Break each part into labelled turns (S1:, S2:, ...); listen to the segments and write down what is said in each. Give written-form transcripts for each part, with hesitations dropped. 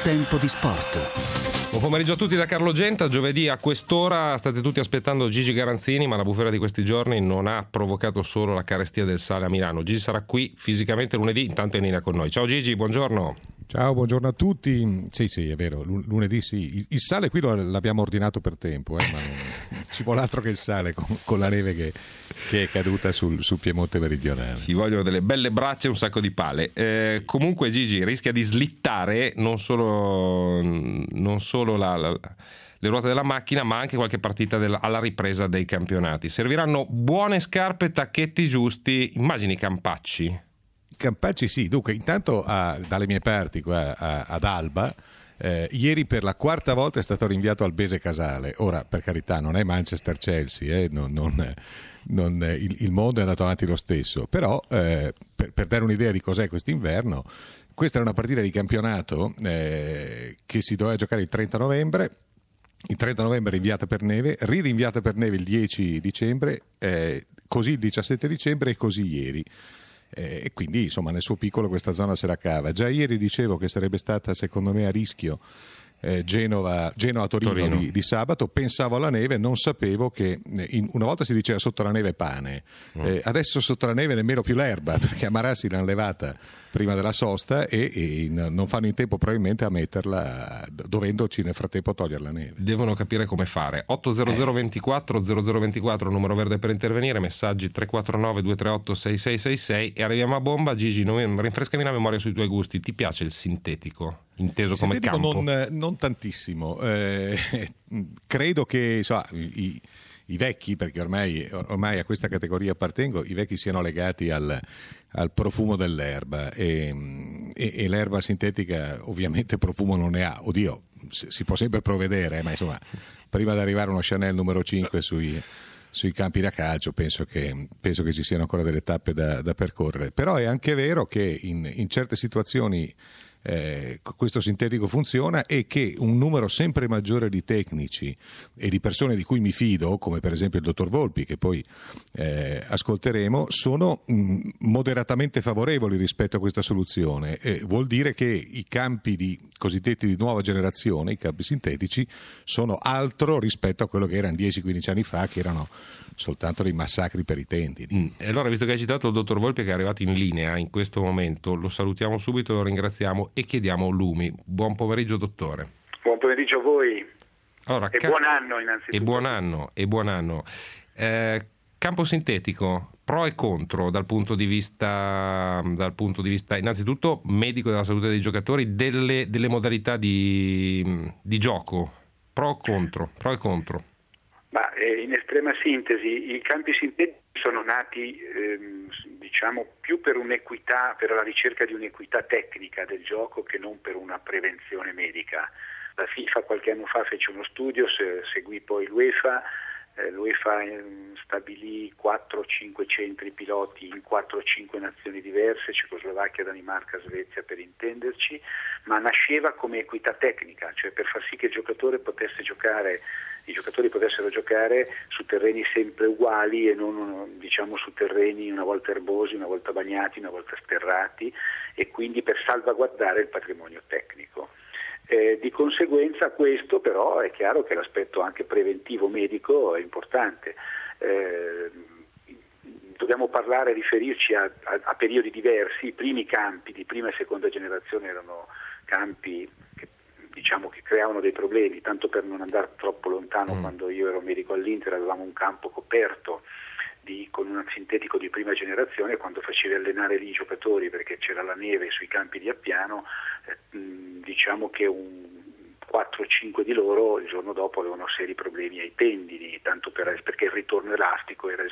S1: Tempo di sport.
S2: Buon pomeriggio a tutti da Carlo Genta. Giovedì a quest'ora state tutti aspettando Gigi Garanzini, ma la bufera di questi giorni non ha provocato solo la carestia del sale a Milano. Gigi sarà qui fisicamente lunedì, intanto è in linea con noi. Ciao Gigi, buongiorno.
S3: Ciao, buongiorno a tutti. Sì, è vero, lunedì sì. Il sale qui l'abbiamo ordinato per tempo, ma non ci vuole altro che il sale con la neve che è caduta sul Piemonte meridionale.
S2: Ci vogliono delle belle braccia e un sacco di pale. Comunque Gigi rischia di slittare non solo le ruote della macchina, ma anche qualche partita alla ripresa dei campionati. Serviranno buone scarpe e tacchetti giusti. Immagini Campacci.
S3: Campacci sì, dunque intanto dalle mie parti qua ad Alba ieri per la quarta volta è stato rinviato al Bese Casale. Ora per carità non è Manchester-Chelsea, il mondo è andato avanti lo stesso, però per dare un'idea di cos'è quest'inverno, questa è una partita di campionato che si doveva giocare il 30 novembre. Il 30 novembre rinviata per neve, ririnviata per neve il 10 dicembre, così il 17 dicembre e così ieri. E quindi insomma nel suo piccolo questa zona se la cava. Già ieri dicevo che sarebbe stata secondo me a rischio Genoa-Torino di sabato. Pensavo alla neve, non sapevo che una volta si diceva sotto la neve pane, adesso sotto la neve nemmeno più l'erba, perché a Marassi l'hanno levata prima della sosta e non fanno in tempo probabilmente a metterla, dovendoci nel frattempo togliere la neve.
S2: Devono capire come fare. 800 24 0024 numero verde per intervenire, messaggi 349 238 6666 e arriviamo a bomba. Gigi, rinfrescami la memoria sui tuoi gusti. Ti piace il sintetico? Inteso come
S3: sintetico
S2: campo?
S3: Non tantissimo. Credo che insomma, i vecchi, perché ormai a questa categoria appartengo, i vecchi siano legati al profumo dell'erba e l'erba sintetica ovviamente profumo non ne ha. Oddio, si può sempre provvedere, ma insomma prima di arrivare a uno Chanel numero 5 sui campi da calcio penso che ci siano ancora delle tappe da percorrere. Però è anche vero che in certe situazioni questo sintetico funziona e che un numero sempre maggiore di tecnici e di persone di cui mi fido, come per esempio il dottor Volpi che poi ascolteremo, sono moderatamente favorevoli rispetto a questa soluzione. Vuol dire che i campi cosiddetti di nuova generazione, i campi sintetici, sono altro rispetto a quello che erano 10-15 anni fa, che erano soltanto dei massacri per i tendini.
S2: E allora, visto che hai citato il dottor Volpi che è arrivato in linea in questo momento, lo salutiamo subito, lo ringraziamo e chiediamo lumi. Buon pomeriggio dottore.
S4: Buon pomeriggio a voi.
S2: Allora,
S4: buon anno innanzitutto.
S2: E buon anno. Campo sintetico, pro e contro dal punto di vista innanzitutto medico, della salute dei giocatori, delle modalità di gioco, pro e contro.
S4: Ma in estrema sintesi, i campi sintetici sono nati più per un'equità, per la ricerca di un'equità tecnica del gioco che non per una prevenzione medica. La FIFA qualche anno fa fece uno studio, seguì poi l'UEFA stabilì 4-5 centri piloti in 4-5 nazioni diverse, Cecoslovacchia, Danimarca, Svezia per intenderci, ma nasceva come equità tecnica, cioè per far sì che i giocatori potessero giocare su terreni sempre uguali e non su terreni una volta erbosi, una volta bagnati, una volta sterrati, e quindi per salvaguardare il patrimonio tecnico. Di conseguenza questo però è chiaro che l'aspetto anche preventivo medico è importante. Dobbiamo riferirci a periodi diversi. I primi campi di prima e seconda generazione erano campi che creavano dei problemi, tanto per non andare troppo lontano. Quando io ero medico all'Inter avevamo un campo coperto con un sintetico di prima generazione. Quando facevi allenare lì i giocatori perché c'era la neve sui campi di Appiano, che 4-5 di loro il giorno dopo avevano seri problemi ai tendini, tanto perché il ritorno elastico era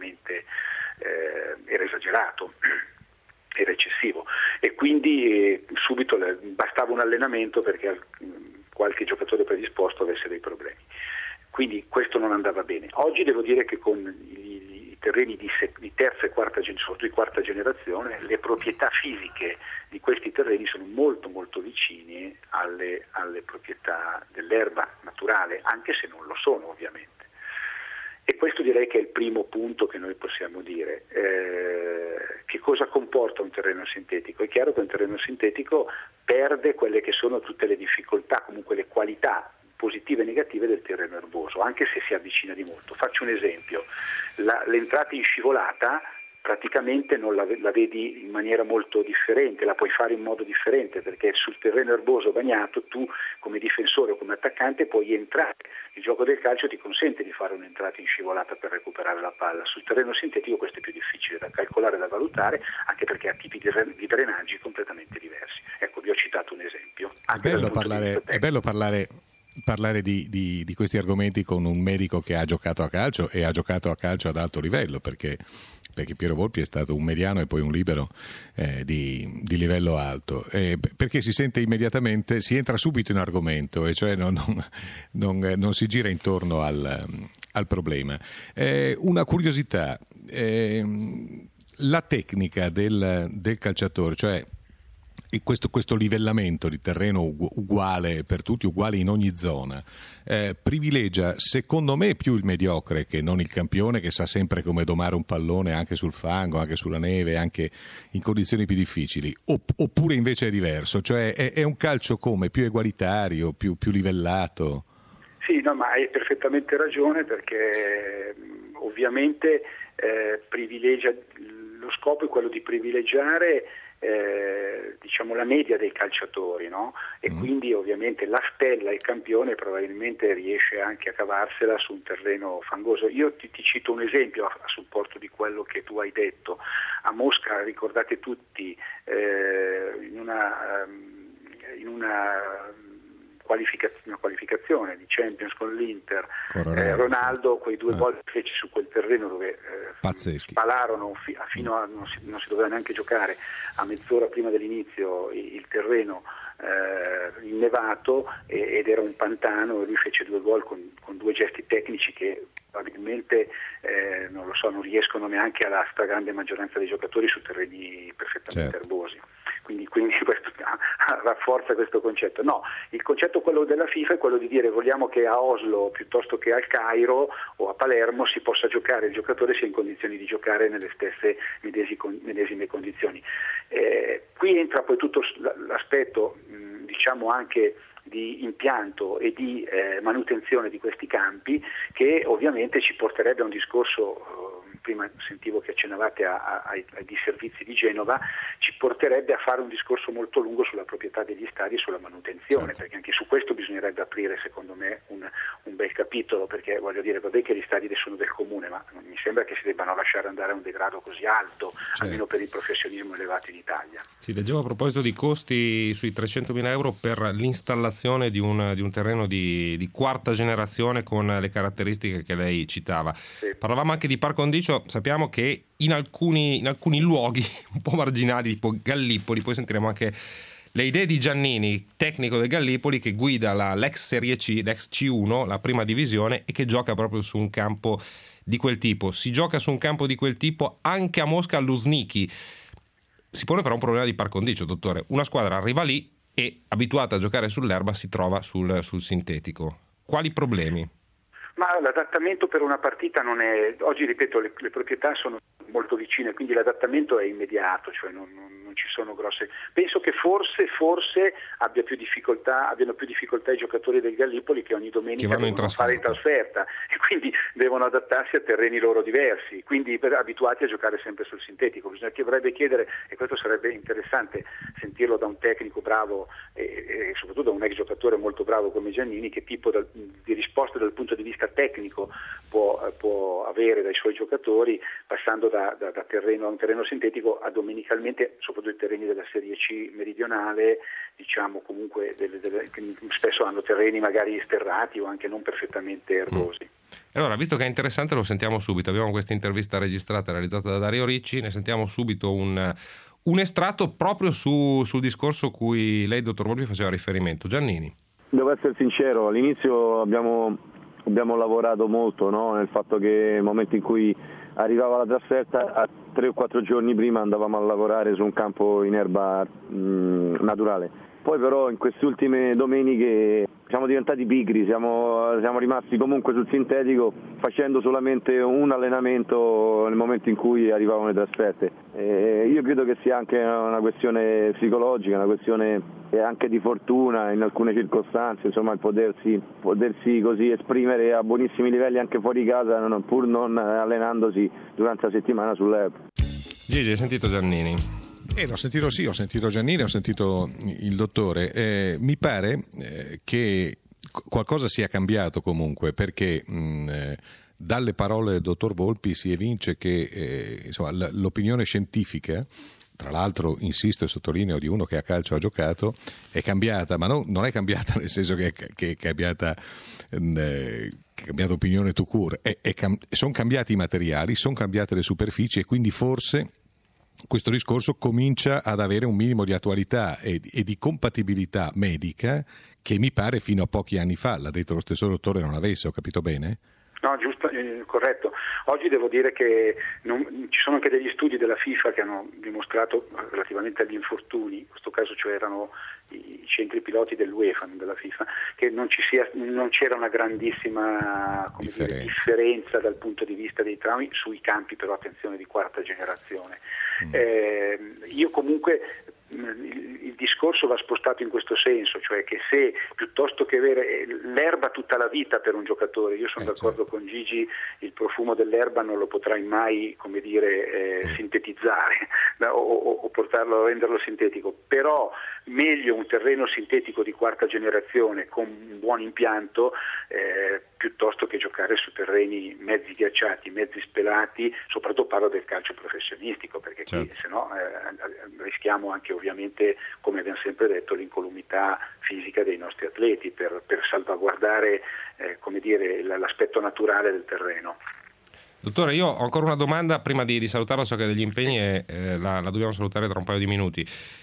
S4: esagerato, era eccessivo, e quindi subito bastava un allenamento perché qualche giocatore predisposto avesse dei problemi. Quindi questo non andava bene. Oggi devo dire che con i terreni di terza e quarta generazione, le proprietà fisiche di questi terreni sono molto molto vicine alle proprietà dell'erba naturale, anche se non lo sono ovviamente. E questo direi che è il primo punto che noi possiamo dire. Che cosa comporta un terreno sintetico? È chiaro che un terreno sintetico perde quelle che sono tutte le difficoltà, comunque le qualità positive e negative del terreno erboso, anche se si avvicina di molto. Faccio un esempio: l'entrata in scivolata praticamente non la vedi in maniera molto differente, la puoi fare in modo differente, perché sul terreno erboso bagnato tu come difensore o come attaccante puoi entrare. Il gioco del calcio ti consente di fare un'entrata in scivolata per recuperare la palla. Sul terreno sintetico questo è più difficile da calcolare e da valutare, anche perché ha tipi di drenaggi completamente diversi. Ecco, vi ho citato un esempio.
S3: È bello parlare di questi argomenti con un medico che ha giocato a calcio e ha giocato a calcio ad alto livello, perché Piero Volpi è stato un mediano e poi un libero di livello alto, perché si sente immediatamente, si entra subito in argomento, e cioè non si gira intorno al problema. Una curiosità, la tecnica del calciatore, cioè questo livellamento di terreno uguale per tutti, uguale in ogni zona, privilegia secondo me più il mediocre che non il campione, che sa sempre come domare un pallone anche sul fango, anche sulla neve, anche in condizioni più difficili, oppure invece è diverso, cioè è un calcio come più egualitario, più livellato?
S4: Sì, no, ma hai perfettamente ragione, perché ovviamente privilegia, lo scopo è quello di privilegiare diciamo la media dei calciatori, no? E quindi ovviamente la stella, il campione, probabilmente riesce anche a cavarsela su un terreno fangoso. Io ti cito un esempio a supporto di quello che tu hai detto. A Mosca, ricordate tutti, in una qualificazione di Champions con l'Inter, Ronaldo quei 2 gol che fece su quel terreno dove spalarono fino a non si doveva neanche giocare, a mezz'ora prima dell'inizio il terreno innevato ed era un pantano, e lui fece 2 gol con 2 gesti tecnici che probabilmente non riescono neanche alla stragrande maggioranza dei giocatori su terreni perfettamente erbosi. Quindi questo rafforza questo concetto. No, il concetto quello della FIFA è quello di dire: vogliamo che a Oslo piuttosto che al Cairo o a Palermo si possa giocare, il giocatore sia in condizioni di giocare nelle stesse medesime condizioni. Qui entra poi tutto l'aspetto diciamo anche di impianto e di manutenzione di questi campi, che ovviamente ci porterebbe a un discorso, prima sentivo che accennavate ai disservizi di Genova, ci porterebbe a fare un discorso molto lungo sulla proprietà degli stadi e sulla manutenzione, perché anche su questo bisognerebbe aprire secondo me un bel capitolo, perché voglio dire, vabbè che gli stadi sono del comune, ma non mi sembra che si debbano lasciare andare a un degrado così alto, almeno per il professionismo elevato in Italia.
S2: Sì, leggevo a proposito di costi sui 300.000 euro per l'installazione di un terreno di quarta generazione con le caratteristiche che lei citava. Sì. Parlavamo anche di par condicio, sappiamo che in alcuni luoghi un po' marginali, tipo Gallipoli, poi sentiremo anche le idee di Giannini, tecnico del Gallipoli, che guida l'ex Serie C, l'ex C1, la prima divisione, e che gioca proprio su un campo di quel tipo. Si gioca su un campo di quel tipo anche a Mosca, a Luzhniki. Si pone però un problema di par condicio, dottore. Una squadra arriva lì e, abituata a giocare sull'erba, si trova sul sintetico. Quali problemi?
S4: Ma l'adattamento per una partita non è... Oggi, ripeto, le proprietà sono molto vicine, quindi l'adattamento è immediato, cioè non ci sono grosse... Penso che forse abbiano più difficoltà i giocatori del Gallipoli, che ogni domenica devono fare in trasferta e quindi devono adattarsi a terreni loro diversi, quindi abituati a giocare sempre sul sintetico. Bisognerebbe chiedere, e questo sarebbe interessante sentirlo da un tecnico bravo e soprattutto da un ex giocatore molto bravo come Giannini, che tipo di risposta dal punto di vista tecnico può avere dai suoi giocatori, passando da terreno a un terreno sintetico a domenicalmente, soprattutto i terreni della Serie C meridionale, diciamo comunque che spesso hanno terreni magari sterrati o anche non perfettamente erbosi.
S2: Allora, visto che è interessante, lo sentiamo subito. Abbiamo questa intervista registrata, realizzata da Dario Ricci, ne sentiamo subito un estratto proprio sul discorso cui lei, dottor Volpi, faceva riferimento. Giannini.
S5: Devo essere sincero, all'inizio abbiamo lavorato molto, no? Nel fatto che nel momento in cui arrivava la trasferta, 3 o 4 giorni prima andavamo a lavorare su un campo in erba naturale. Poi però in queste ultime domeniche siamo diventati pigri, siamo rimasti comunque sul sintetico facendo solamente un allenamento nel momento in cui arrivavano le trasferte. Io credo che sia anche una questione psicologica, una questione anche di fortuna in alcune circostanze, insomma il potersi così esprimere a buonissimi livelli anche fuori casa, pur non allenandosi durante la settimana sull'erba.
S2: Gigi, hai sentito Giannini?
S3: L'ho sentito, sì, ho sentito Giannini, ho sentito il dottore. Mi pare che qualcosa sia cambiato comunque, perché dalle parole del dottor Volpi si evince che insomma, l'opinione scientifica, tra l'altro insisto e sottolineo di uno che a calcio ha giocato, è cambiata, ma non è cambiata nel senso che è cambiata opinione tout court, sono cambiati i materiali, sono cambiate le superfici, e quindi forse questo discorso comincia ad avere un minimo di attualità e di compatibilità medica che mi pare fino a pochi anni fa, l'ha detto lo stesso dottore, non avesse, ho capito bene?
S4: No, giusto, corretto. Oggi devo dire che ci sono anche degli studi della FIFA che hanno dimostrato relativamente agli infortuni, in questo caso cioè erano i centri piloti dell'UEFA, non della FIFA, che non c'era una grandissima differenza dal punto di vista dei traumi sui campi, però attenzione, di quarta generazione. Io comunque il discorso va spostato in questo senso, cioè che se piuttosto che avere l'erba tutta la vita per un giocatore, io sono d'accordo con Gigi, il profumo dell'erba non lo potrai mai, come dire, sintetizzare o portarlo a renderlo sintetico, però meglio un terreno sintetico di quarta generazione con un buon impianto piuttosto che giocare su terreni mezzi ghiacciati, mezzi spelati, soprattutto parlo del calcio professionistico, perché qui se no rischiamo anche ovviamente, come abbiamo sempre detto, l'incolumità fisica dei nostri atleti per salvaguardare come dire, l'aspetto naturale del terreno.
S2: Dottore, io ho ancora una domanda prima di salutarla, so che ha degli impegni e la dobbiamo salutare tra un paio di minuti.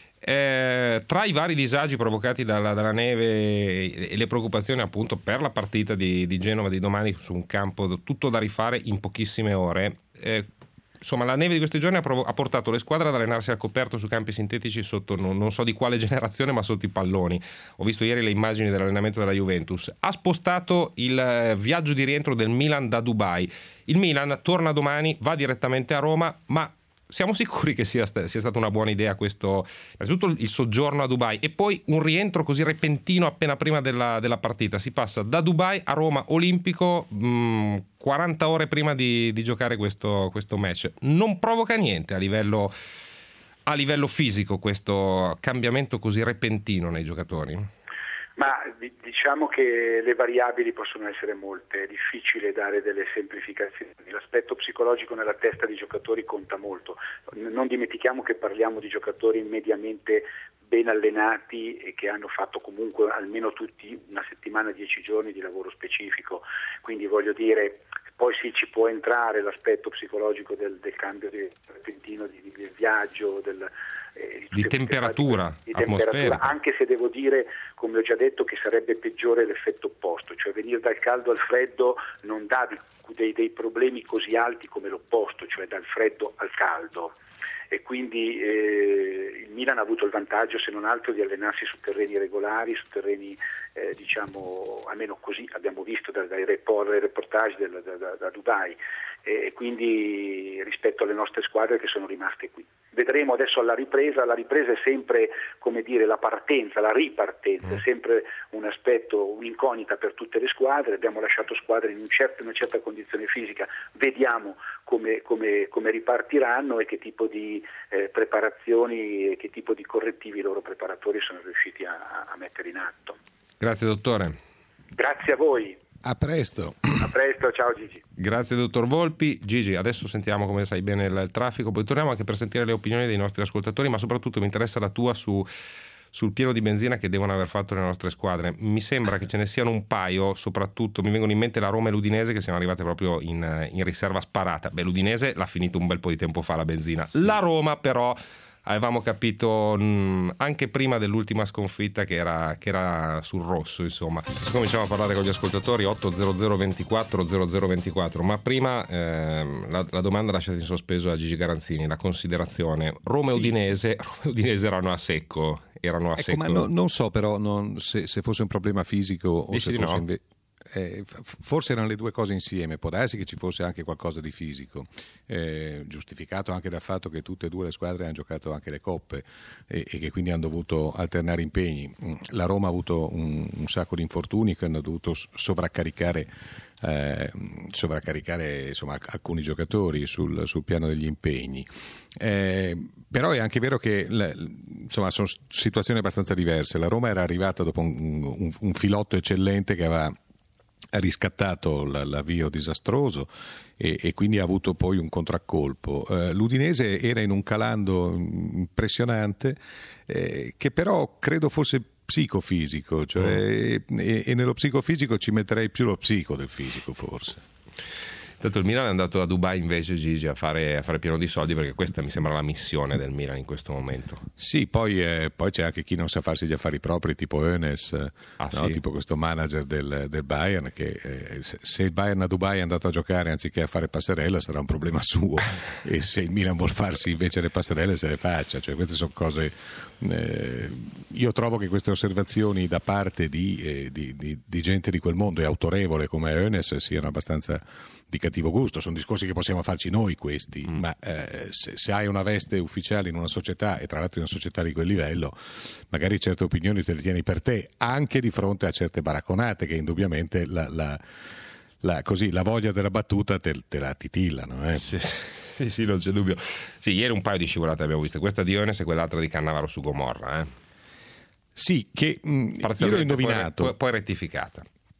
S2: Tra i vari disagi provocati dalla neve e le preoccupazioni appunto per la partita di Genova di domani su un campo tutto da rifare in pochissime ore, insomma la neve di questi giorni ha portato le squadre ad allenarsi al coperto su campi sintetici sotto non so di quale generazione, ma sotto i palloni. Ho visto ieri le immagini dell'allenamento della Juventus. Ha spostato il viaggio di rientro del Milan da Dubai. Il Milan torna domani, va direttamente a Roma, ma siamo sicuri che sia stata una buona idea questo, innanzitutto il soggiorno a Dubai e poi un rientro così repentino appena prima della partita? Si passa da Dubai a Roma Olimpico 40 ore prima di giocare questo match. Non provoca niente a livello fisico questo cambiamento così repentino nei giocatori?
S4: Ma diciamo che le variabili possono essere molte, è difficile dare delle semplificazioni, l'aspetto psicologico nella testa dei giocatori conta molto, non dimentichiamo che parliamo di giocatori mediamente ben allenati e che hanno fatto comunque almeno tutti una settimana, 10 giorni di lavoro specifico, quindi voglio dire, poi sì, ci può entrare l'aspetto psicologico del cambio repentino del viaggio,
S2: di temperatura, atmosferica,
S4: anche se devo dire, come ho già detto, che sarebbe peggiore l'effetto opposto, cioè venire dal caldo al freddo non dà dei problemi così alti come l'opposto, cioè dal freddo al caldo, e quindi il Milan ha avuto il vantaggio, se non altro, di allenarsi su terreni regolari, su terreni diciamo, almeno così abbiamo visto dai reportage da Dubai, e quindi rispetto alle nostre squadre che sono rimaste qui. Vedremo adesso la ripresa è sempre, come dire, la partenza, la ripartenza, è sempre un aspetto, un'incognita per tutte le squadre, abbiamo lasciato squadre in una certa condizione fisica, vediamo come ripartiranno e che tipo di preparazioni e che tipo di correttivi i loro preparatori sono riusciti a mettere in atto.
S2: Grazie dottore.
S4: Grazie a voi.
S3: A presto.
S4: A presto, ciao Gigi.
S2: Grazie dottor Volpi. Gigi, adesso sentiamo, come sai bene, il traffico, poi torniamo anche per sentire le opinioni dei nostri ascoltatori, ma soprattutto mi interessa la tua sul pieno di benzina che devono aver fatto le nostre squadre. Mi sembra che ce ne siano un paio, soprattutto mi vengono in mente la Roma e l'Udinese, che siamo arrivate proprio in riserva sparata. L'Udinese l'ha finito un bel po' di tempo fa la benzina. Sì. La Roma però avevamo capito anche prima dell'ultima sconfitta che era sul rosso, insomma. Adesso cominciamo a parlare con gli ascoltatori. 800 24 0024, ma prima la domanda lasciata in sospeso a Gigi Garanzini, la considerazione Roma e Udinese erano a secco.
S3: Ma non so però se fosse un problema fisico o
S2: Dici
S3: se fosse
S2: no?
S3: Forse erano le due cose insieme. Può darsi che ci fosse anche qualcosa di fisico, giustificato anche dal fatto che tutte e due le squadre hanno giocato anche le coppe e che quindi hanno dovuto alternare impegni. La Roma ha avuto un sacco di infortuni che hanno dovuto sovraccaricare insomma, alcuni giocatori sul piano degli impegni, però è anche vero che insomma, sono situazioni abbastanza diverse. La Roma era arrivata dopo un filotto eccellente che aveva riscattato l'avvio disastroso e quindi ha avuto poi un contraccolpo. L'Udinese era in un calando impressionante, che però credo fosse psicofisico, cioè, e nello psicofisico ci metterei più lo psico del fisico forse.
S2: Tanto il Milan è andato a Dubai invece, Gigi, a fare pieno di soldi, perché questa mi sembra la missione del Milan in questo momento.
S3: Sì, poi c'è anche chi non sa farsi gli affari propri, tipo Hoeneß, no?
S2: Sì?
S3: Tipo questo manager del Bayern, che se il Bayern a Dubai è andato a giocare anziché a fare passerella sarà un problema suo, e se il Milan vuol farsi invece le passerelle se le faccia. Cioè, queste sono cose... io trovo che queste osservazioni da parte di gente di quel mondo e autorevole come Hoeneß siano abbastanza di cattivo gusto. Sono discorsi che possiamo farci noi questi, ma se hai una veste ufficiale in una società, e tra l'altro in una società di quel livello, magari certe opinioni te le tieni per te, anche di fronte a certe baracconate che indubbiamente la voglia della battuta te la titillano.
S2: Sì, non c'è dubbio. Sì, ieri un paio di scivolate abbiamo visto, questa di Hoeneß e quell'altra di Cannavaro su Gomorra.
S3: Sì, che io l'ho indovinato.
S2: Poi rettificata.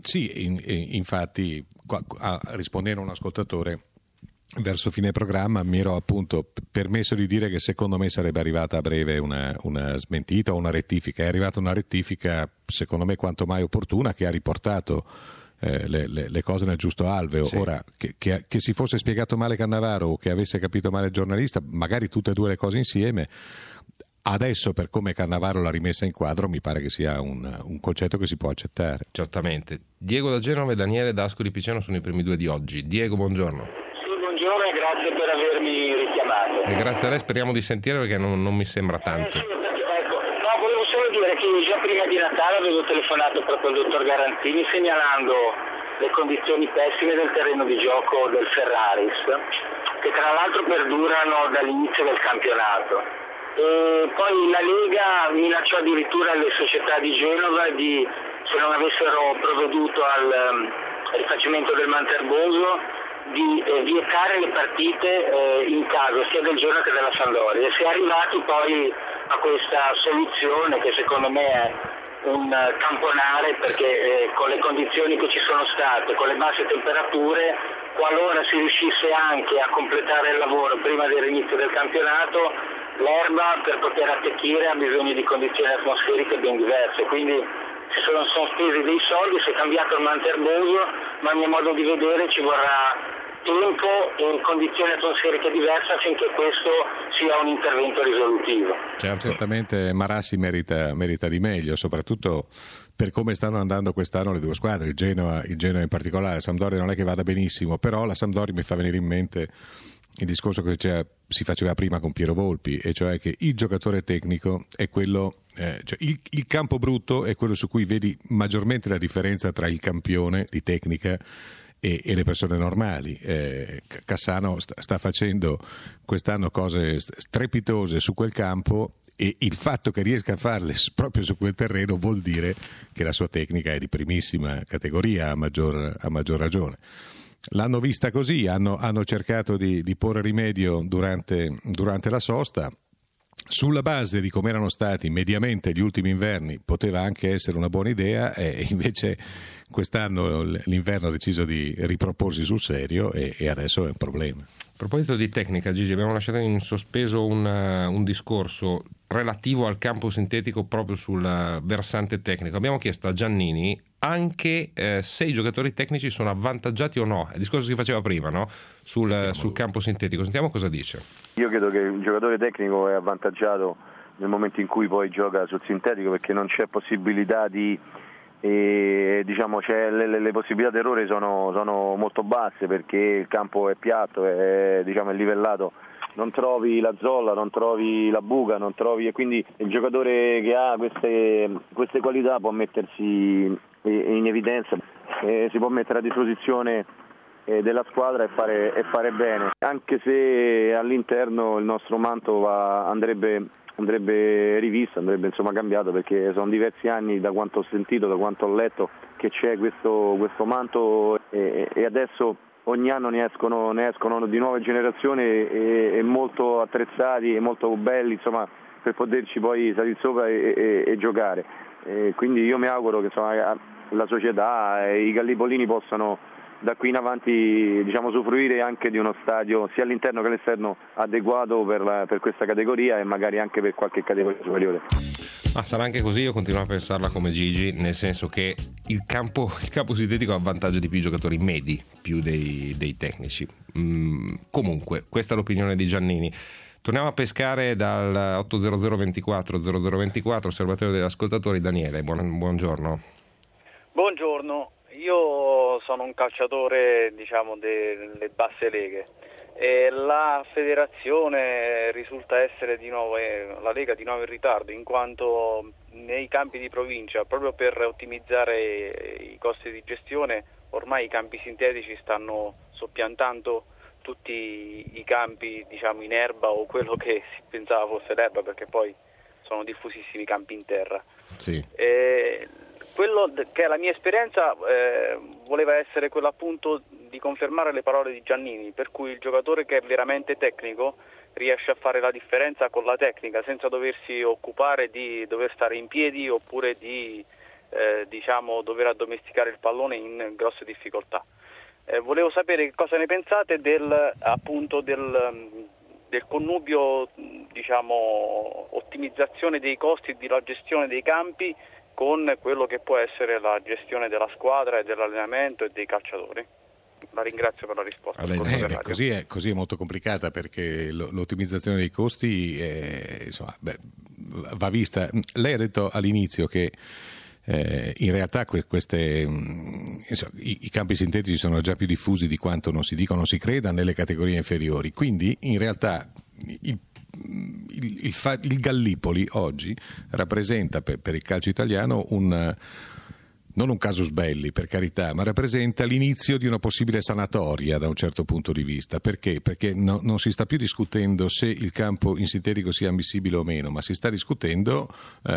S3: Sì, infatti, rispondendo a un ascoltatore verso fine programma, mi ero appunto permesso di dire che secondo me sarebbe arrivata a breve una smentita o una rettifica. È arrivata una rettifica, secondo me, quanto mai opportuna, che ha riportato le cose nel giusto alveo. Sì. Ora, che si fosse spiegato male Cannavaro o che avesse capito male il giornalista, magari tutte e due le cose insieme, adesso per come Cannavaro l'ha rimessa in quadro mi pare che sia un concetto che si può accettare.
S2: Certamente. Diego da Genova e Daniele Dasco di Piceno sono i primi due di oggi. Diego, buongiorno.
S6: Sì, buongiorno e grazie per avermi richiamato.
S2: E grazie a lei, speriamo di sentire, perché non mi sembra tanto.
S6: Sì, volevo solo dire che già prima di Natale avevo telefonato proprio al dottor Garanzini segnalando le condizioni pessime del terreno di gioco del Ferraris, che tra l'altro perdurano dall'inizio del campionato. E poi la Lega minacciò addirittura alle società di Genova se non avessero provveduto al rifacimento del Manterboso, di vietare le partite in casa sia del Genoa che della Sampdoria. E si è arrivati poi a questa soluzione, che secondo me è un tamponare, perché con le condizioni che ci sono state, con le basse temperature, qualora si riuscisse anche a completare il lavoro prima dell'inizio del campionato, l'erba per poter attecchire ha bisogno di condizioni atmosferiche ben diverse, quindi si sono spesi dei soldi, si è cambiato il Manterboso, ma a mio modo di vedere ci vorrà tempo e condizioni atmosferiche diverse affinché questo sia un intervento risolutivo.
S2: Certo.
S3: Certamente Marassi merita di meglio, soprattutto per come stanno andando quest'anno le due squadre, il Genoa in particolare. Sampdoria non è che vada benissimo, però la Sampdoria mi fa venire in mente il discorso che si faceva prima con Piero Volpi, e cioè che il giocatore tecnico è quello, cioè il campo brutto è quello su cui vedi maggiormente la differenza tra il campione di tecnica e le persone normali. Cassano sta facendo quest'anno cose strepitose su quel campo, e il fatto che riesca a farle proprio su quel terreno vuol dire che la sua tecnica è di primissima categoria, a maggior ragione. L'hanno vista così, hanno cercato di porre rimedio durante la sosta. Sulla base di come erano stati mediamente gli ultimi inverni poteva anche essere una buona idea, e invece quest'anno l'inverno ha deciso di riproporsi sul serio, e adesso è un problema.
S2: A proposito di tecnica, Gigi, abbiamo lasciato in sospeso un discorso relativo al campo sintetico proprio sul versante tecnico. Abbiamo chiesto a Giannini anche se i giocatori tecnici sono avvantaggiati o no. È il discorso che si faceva prima, no? Sul campo sintetico. Sentiamo cosa dice.
S5: Io credo che il giocatore tecnico è avvantaggiato nel momento in cui poi gioca sul sintetico, perché non c'è possibilità di le possibilità d'errore sono molto basse, perché il campo è piatto, è livellato, non trovi la zolla, non trovi la buca, e quindi il giocatore che ha queste qualità può mettersi in evidenza, si può mettere a disposizione della squadra e fare bene, anche se all'interno il nostro manto andrebbe rivisto, andrebbe cambiato, perché sono diversi anni, da quanto ho sentito, da quanto ho letto, che c'è questo manto e adesso ogni anno ne escono di nuove generazioni e molto attrezzati e molto belli, per poterci poi salire sopra e giocare. Quindi io mi auguro che la società e i gallipolini possano da qui in avanti usufruire anche di uno stadio sia all'interno che all'esterno adeguato per questa categoria e magari anche per qualche categoria superiore.
S2: Sarà anche così, io continuo a pensarla come Gigi, nel senso che il campo sintetico ha vantaggio di più giocatori medi, più dei tecnici. Comunque, questa è l'opinione di Giannini. Torniamo a pescare dal 800 24 0024, osservatorio degli ascoltatori. Daniele, buongiorno.
S7: Buongiorno. Io sono un calciatore delle basse leghe e la federazione risulta essere la Lega di nuovo in ritardo, in quanto nei campi di provincia, proprio per ottimizzare i costi di gestione, ormai i campi sintetici stanno soppiantando tutti i campi in erba o quello che si pensava fosse l'erba, perché poi sono diffusissimi i campi in terra.
S2: Sì.
S7: Quello che è la mia esperienza voleva essere quello appunto di confermare le parole di Giannini, per cui il giocatore che è veramente tecnico riesce a fare la differenza con la tecnica senza doversi occupare di dover stare in piedi oppure di dover addomesticare il pallone in grosse difficoltà. Volevo sapere cosa ne pensate del connubio, ottimizzazione dei costi e della gestione dei campi con quello che può essere la gestione della squadra e dell'allenamento e dei calciatori. La ringrazio per la risposta.
S3: Così è molto complicata, perché l'ottimizzazione dei costi va vista. Lei ha detto all'inizio che in realtà i campi sintetici sono già più diffusi di quanto non si dica o non si creda nelle categorie inferiori, quindi in realtà il Gallipoli oggi rappresenta per il calcio italiano non un casus belli, per carità, ma rappresenta l'inizio di una possibile sanatoria da un certo punto di vista. Perché? Perché non si sta più discutendo se il campo in sintetico sia ammissibile o meno, ma si sta discutendo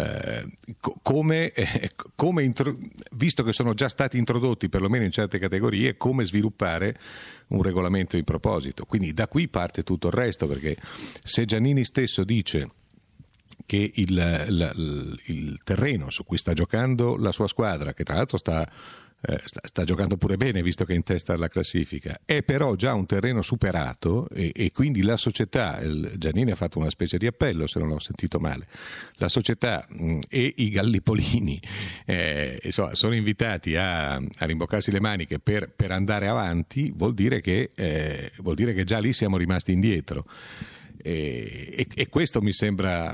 S3: visto che sono già stati introdotti perlomeno in certe categorie, come sviluppare un regolamento in proposito. Quindi da qui parte tutto il resto, perché se Giannini stesso dice che il terreno su cui sta giocando la sua squadra, che tra l'altro sta giocando pure bene visto che è in testa alla classifica, è però già un terreno superato e quindi la società, Giannini ha fatto una specie di appello, se non ho sentito male, la società e i gallipolini sono invitati a rimboccarsi le maniche per andare avanti, vuol dire che già lì siamo rimasti indietro. E questo mi sembra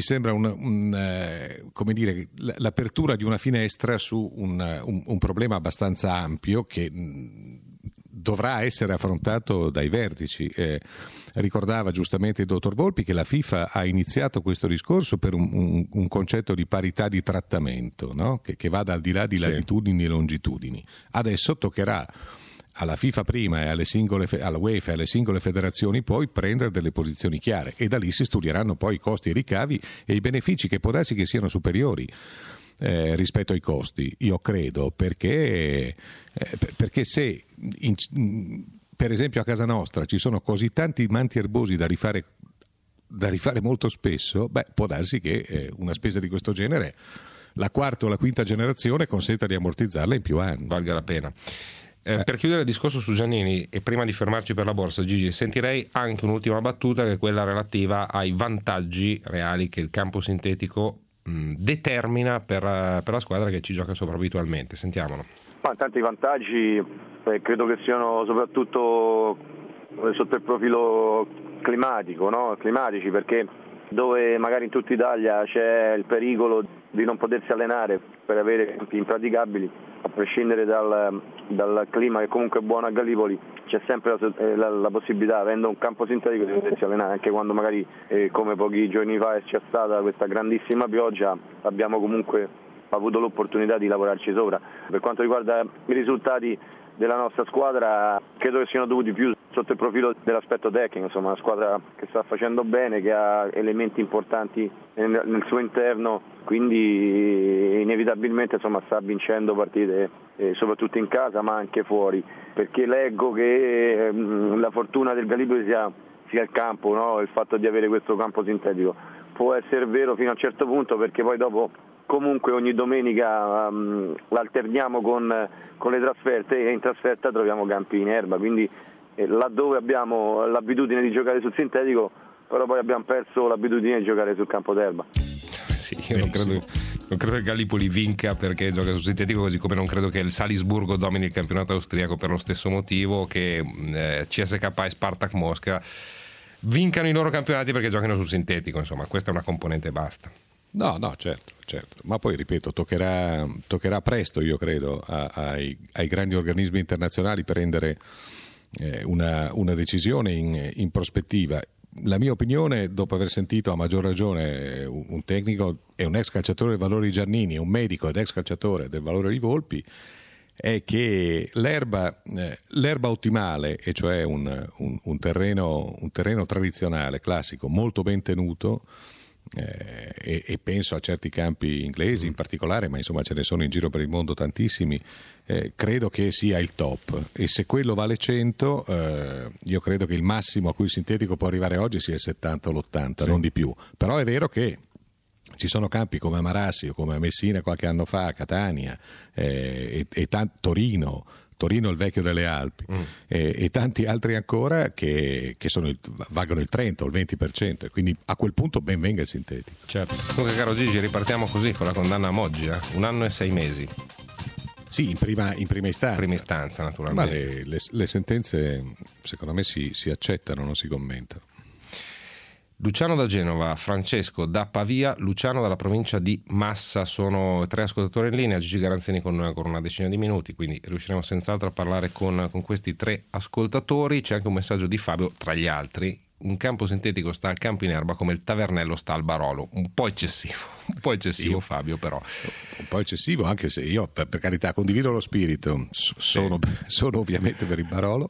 S3: come dire, l'apertura di una finestra su un problema abbastanza ampio che dovrà essere affrontato dai vertici. Ricordava giustamente il dottor Volpi che la FIFA ha iniziato questo discorso per un concetto di parità di trattamento, no? che vada al di là di latitudini e longitudini. Adesso toccherà alla FIFA prima e alla UEFA e alle singole federazioni poi prendere delle posizioni chiare, e da lì si studieranno poi i costi e i ricavi e i benefici, che può darsi che siano superiori rispetto ai costi, io credo, perché se per esempio a casa nostra ci sono così tanti manti erbosi da rifare molto spesso, può darsi che una spesa di questo genere, la quarta o la quinta generazione, consenta di ammortizzarla in più anni.
S2: Valga la pena. Per chiudere il discorso su Giannini e prima di fermarci per la borsa, Gigi, sentirei anche un'ultima battuta, che è quella relativa ai vantaggi reali che il campo sintetico determina per la squadra che ci gioca sopra abitualmente. Sentiamolo.
S5: Tanti vantaggi, credo che siano soprattutto sotto il profilo climatico, no? Climatici, perché dove magari in tutta Italia c'è il pericolo di non potersi allenare per avere campi impraticabili, a prescindere dal clima che comunque è buono a Gallipoli, c'è sempre la possibilità, avendo un campo sintetico, di potersi allenare, anche quando magari come pochi giorni fa c'è stata questa grandissima pioggia, abbiamo comunque avuto l'opportunità di lavorarci sopra. Per quanto riguarda i risultati della nostra squadra, credo che siano dovuti più sotto il profilo dell'aspetto tecnico, insomma una squadra che sta facendo bene, che ha elementi importanti nel suo interno, quindi inevitabilmente insomma sta vincendo partite soprattutto in casa ma anche fuori, perché leggo che la fortuna del Gallipoli sia il campo, no? Il fatto di avere questo campo sintetico può essere vero fino a un certo punto, perché poi dopo comunque ogni domenica l'alterniamo con le trasferte e in trasferta troviamo campi in erba, quindi laddove abbiamo l'abitudine di giocare sul sintetico, però poi abbiamo perso l'abitudine di giocare sul campo d'erba.
S2: Sì, io non credo che Gallipoli vinca perché gioca sul sintetico, così come non credo che il Salisburgo domini il campionato austriaco per lo stesso motivo, che CSKA e Spartak Mosca vincano i loro campionati perché giocano sul sintetico. Insomma, questa è una componente e basta.
S3: No, certo, ma poi ripeto, toccherà presto, io credo, ai grandi organismi internazionali prendere una decisione in prospettiva. La mia opinione, dopo aver sentito a maggior ragione un tecnico e un ex calciatore del Valori Giannini, un medico ed ex calciatore del Valore di Volpi, è che l'erba ottimale, e cioè un terreno tradizionale, classico, molto ben tenuto, e penso a certi campi inglesi in particolare, ma insomma ce ne sono in giro per il mondo tantissimi, credo che sia il top, e se quello vale 100, io credo che il massimo a cui il sintetico può arrivare oggi sia il 70 o l'80, sì, non di più. Però è vero che ci sono campi come a Marassi o come a Messina qualche anno fa, a Catania, e Torino il vecchio delle Alpi, e tanti altri ancora che valgono il 30 o il 20%, quindi a quel punto ben venga il sintetico.
S2: Certo. Comunque, caro Gigi, ripartiamo così con la condanna a Moggi, 1 anno e 6 mesi.
S3: Sì, in prima istanza.
S2: Prima istanza, naturalmente.
S3: Ma le sentenze secondo me si accettano, non si commentano.
S2: Luciano da Genova, Francesco da Pavia, Luciano dalla provincia di Massa. Sono 3 ascoltatori in linea, Gigi Garanzini con noi ancora una decina di minuti, quindi riusciremo senz'altro a parlare con questi 3 ascoltatori. C'è anche un messaggio di Fabio, tra gli altri: un campo sintetico sta al campo in erba come il Tavernello sta al Barolo. Un po' eccessivo, sì, Fabio, però
S3: un po' eccessivo, anche se io per carità condivido lo spirito, sono ovviamente per il Barolo,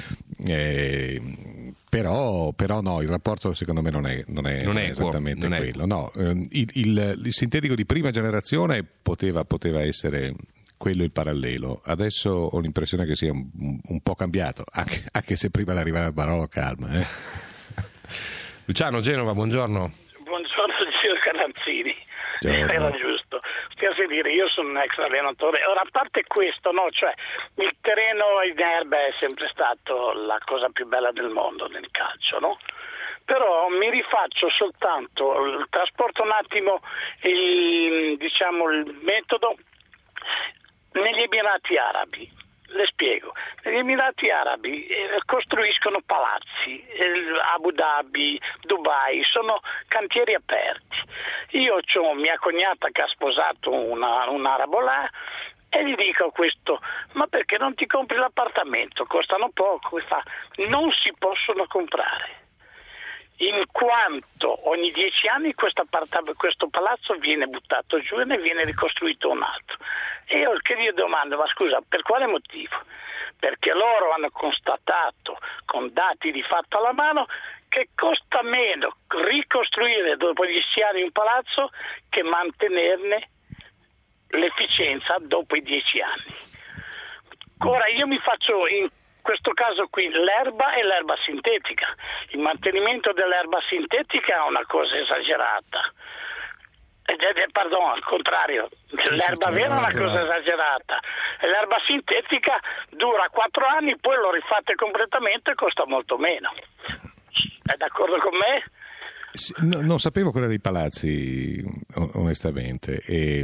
S3: però no, il rapporto secondo me non è esattamente quello. No, il sintetico di prima generazione poteva essere quello il parallelo. Adesso ho l'impressione che sia un po' cambiato, anche se prima di arrivare al Barolo calma.
S2: Luciano, Genova, buongiorno.
S8: Buongiorno signor Garanzini.
S3: Giorno.
S8: Era giusto. Spiace dire, io sono un ex allenatore. Ora, a parte questo, no, cioè il terreno in erba è sempre stato la cosa più bella del mondo nel calcio, no? Però mi rifaccio soltanto, trasporto un attimo il metodo negli Emirati Arabi. Le spiego. Negli Emirati Arabi costruiscono palazzi, Abu Dhabi, Dubai, sono cantieri aperti. Io ho mia cognata che ha sposato un arabo là, e gli dico questo: ma perché non ti compri l'appartamento? Costano poco. E fa: non si possono comprare, in quanto ogni 10 anni questo palazzo viene buttato giù e ne viene ricostruito un altro. E io che gli domando: ma scusa, per quale motivo? Perché loro hanno constatato con dati di fatto alla mano che costa meno ricostruire dopo 10 anni un palazzo che mantenerne l'efficienza dopo i 10 anni. Ora io mi faccio in questo caso qui l'erba e l'erba sintetica. Il mantenimento dell'erba sintetica è una cosa esagerata. Pardon, al contrario, l'erba vera è una cosa esagerata, e l'erba sintetica dura 4 anni, poi lo rifate completamente e costa molto meno. È d'accordo con me?
S3: Non sapevo quella dei palazzi, onestamente,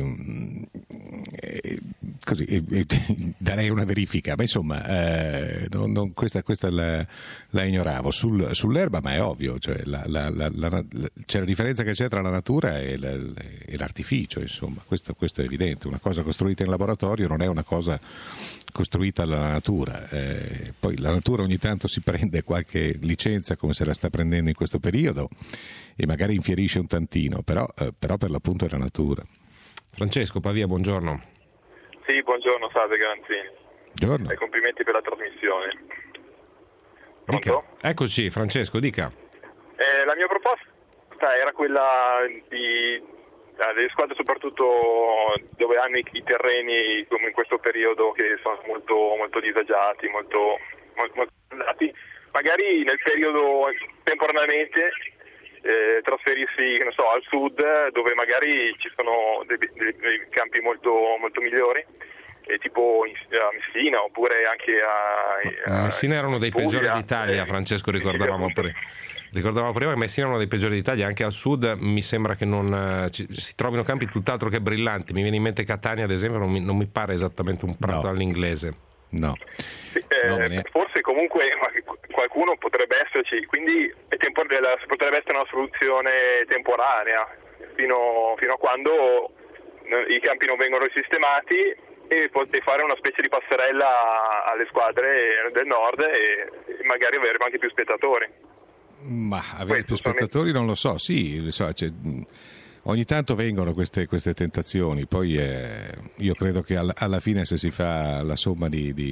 S3: così darei una verifica, ma insomma questa la ignoravo. Sull'erba, ma è ovvio, cioè c'è la differenza che c'è tra la natura e l'artificio, insomma, questo è evidente. Una cosa costruita in laboratorio non è una cosa costruita dalla natura. Poi la natura ogni tanto si prende qualche licenza, come se la sta prendendo in questo periodo, e magari infierisce un tantino, però per l'appunto è la natura.
S2: Francesco Pavia, buongiorno.
S9: Sì, buongiorno, salve Garanzini.
S3: Buongiorno.
S9: E complimenti per la trasmissione. Pronto?
S2: Dica. Eccoci, Francesco, dica.
S9: La mia proposta era quella delle squadre, soprattutto dove hanno i terreni come in questo periodo, che sono molto, molto disagiati, molto andati, magari nel periodo temporaneamente trasferirsi, non so, al sud, dove magari ci sono dei campi molto, molto migliori, tipo a Messina, oppure anche a
S2: Messina era uno dei
S9: Puglia,
S2: peggiori d'Italia, Francesco, ricordavamo prima che Messina è uno dei peggiori d'Italia. Anche al sud mi sembra che non si trovino campi tutt'altro che brillanti. Mi viene in mente Catania, ad esempio, non mi pare esattamente un prato all'inglese.
S3: No.
S9: Forse comunque qualcuno potrebbe esserci, quindi potrebbe essere una soluzione temporanea fino a quando i campi non vengono risistemati, e fare una specie di passerella alle squadre del nord e magari avere anche più spettatori.
S3: Ma avere più spettatori non lo so, sì, ogni tanto vengono queste tentazioni, poi io credo che alla fine, se si fa la somma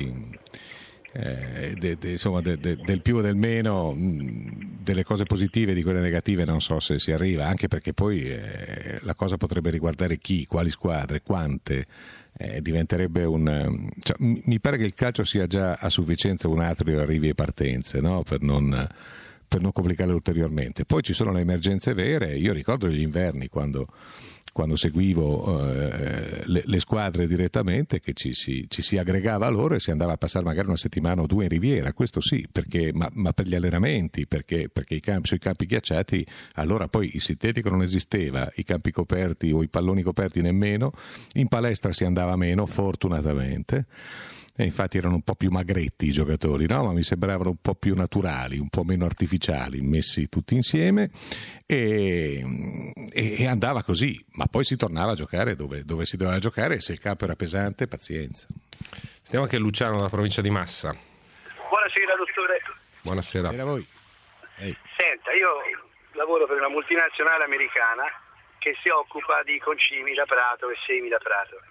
S3: del più o del meno, delle cose positive e di quelle negative, non so se si arriva, anche perché poi la cosa potrebbe riguardare chi, quali squadre, quante. Diventerebbe mi pare che il calcio sia già a sufficienza un atrio arrivi e partenze, no? Per non complicarle ulteriormente. Poi ci sono le emergenze vere. Io ricordo gli inverni, quando seguivo le squadre direttamente, che ci si aggregava a loro e si andava a passare magari una settimana o due in Riviera, questo sì, perché ma per gli allenamenti, perché sui campi ghiacciati allora poi il sintetico non esisteva, i campi coperti o i palloni coperti nemmeno, in palestra si andava meno, fortunatamente. E infatti erano un po' più magretti i giocatori, no? Ma mi sembravano un po' più naturali, un po' meno artificiali, messi tutti insieme, e andava così. Ma poi si tornava a giocare dove si doveva giocare, e se il campo era pesante, pazienza.
S2: Sentiamo anche Luciano dalla provincia di Massa.
S10: Buonasera dottore.
S2: Buonasera.
S3: Buonasera a voi.
S10: Senta, io lavoro per una multinazionale americana che si occupa di concimi da prato e semi da prato.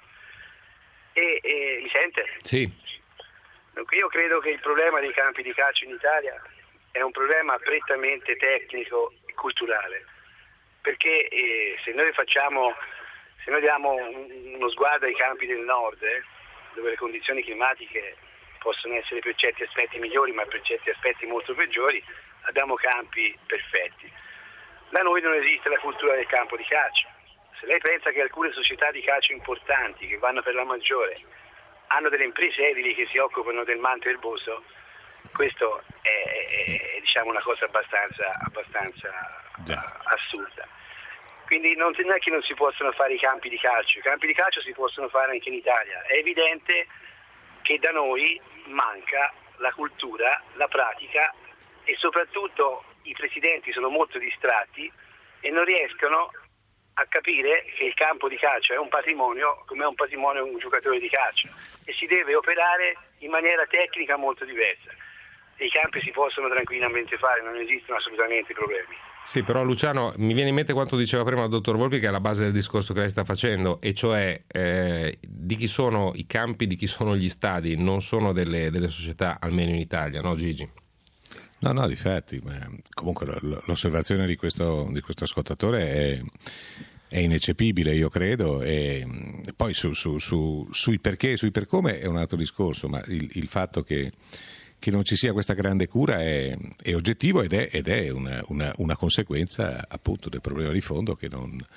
S10: E mi sente?
S2: Sì.
S10: Io credo che il problema dei campi di calcio in Italia è un problema prettamente tecnico e culturale, perché se noi diamo uno sguardo ai campi del nord, dove le condizioni climatiche possono essere per certi aspetti migliori, ma per certi aspetti molto peggiori, abbiamo campi perfetti. Da noi non esiste la cultura del campo di calcio. Se lei pensa che alcune società di calcio importanti, che vanno per la maggiore, hanno delle imprese edili che si occupano del manto erboso, questo è diciamo una cosa abbastanza assurda. Quindi non è che non si possono fare i campi di calcio si possono fare anche in Italia. È evidente che da noi manca la cultura, la pratica, e soprattutto i presidenti sono molto distratti e non riescono a capire che il campo di calcio è un patrimonio, come è un patrimonio un giocatore di calcio, e si deve operare in maniera tecnica molto diversa. E i campi si possono tranquillamente fare, non esistono assolutamente problemi.
S2: Sì, però Luciano, mi viene in mente quanto diceva prima il dottor Volpi, che è alla base del discorso che lei sta facendo, e cioè di chi sono i campi, di chi sono gli stadi, non sono delle società, almeno in Italia, no Gigi?
S3: No, difatti, ma comunque l'osservazione di questo ascoltatore è ineccepibile, io credo, e poi sui perché e sui per come è un altro discorso, ma il fatto che non ci sia questa grande cura è oggettivo ed è una conseguenza appunto del problema di fondo che